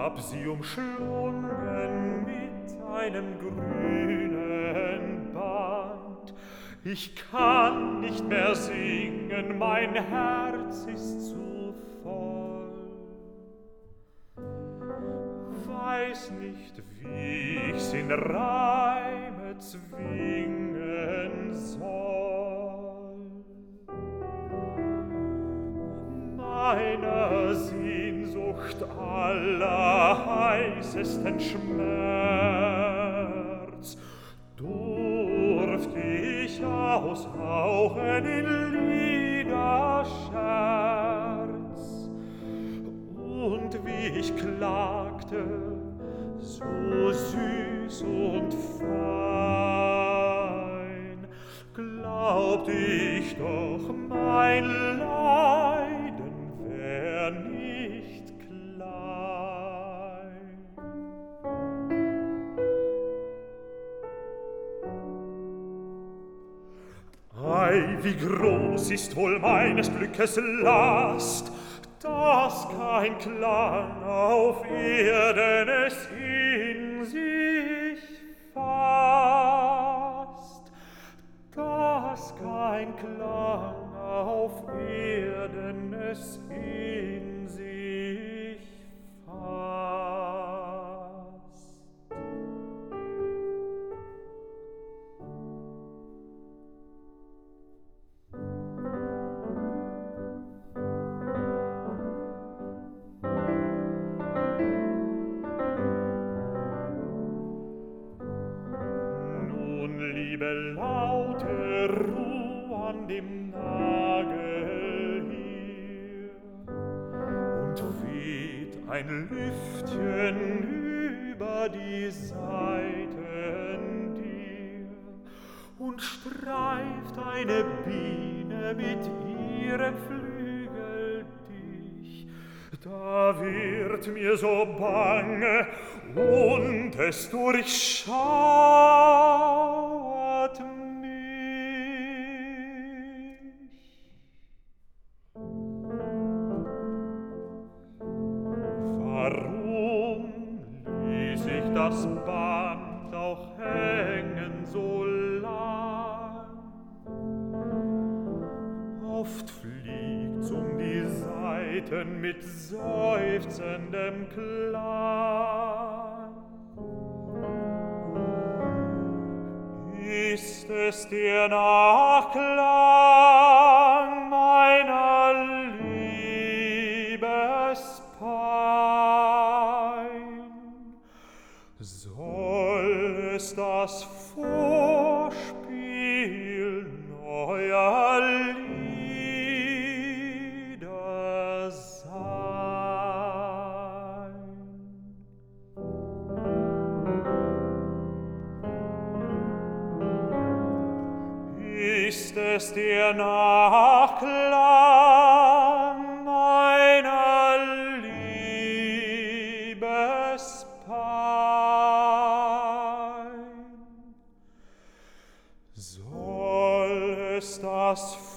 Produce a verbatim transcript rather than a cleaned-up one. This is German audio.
hab sie umschlungen mit einem grünen Band. Ich kann nicht mehr singen, mein Herz ist zu voll. Weiß nicht, wie ich's in Reime zwingen soll. Meiner Sehnsucht allerheißesten Schmerz durft ich aushauchen in Liederscherz. Und wie ich klagte, so süß und fein, glaubt ich doch, mein Leiden wär nicht klein. Ei, wie groß ist wohl meines Glückes Last, dass kein Klang auf Erden es in sich fasst, dass kein Klang auf Erden es in sich fasst. Liebe laute Ruh an dem Nagel hier und weht ein Lüftchen über die Saiten dir und streift eine Biene mit ihrem Flügel dich. Da wird mir so bange und es durchschauert mich. Warum ließ ich das Band auch hängen so lang? Oft fliegt's um die Saiten mit seufzendem Klang. Ist es der Nachklang meiner Liebespein? Soll es das Vorspiel neuer Lieder sein? Ist es der Nachklang meiner Liebespein? Soll es das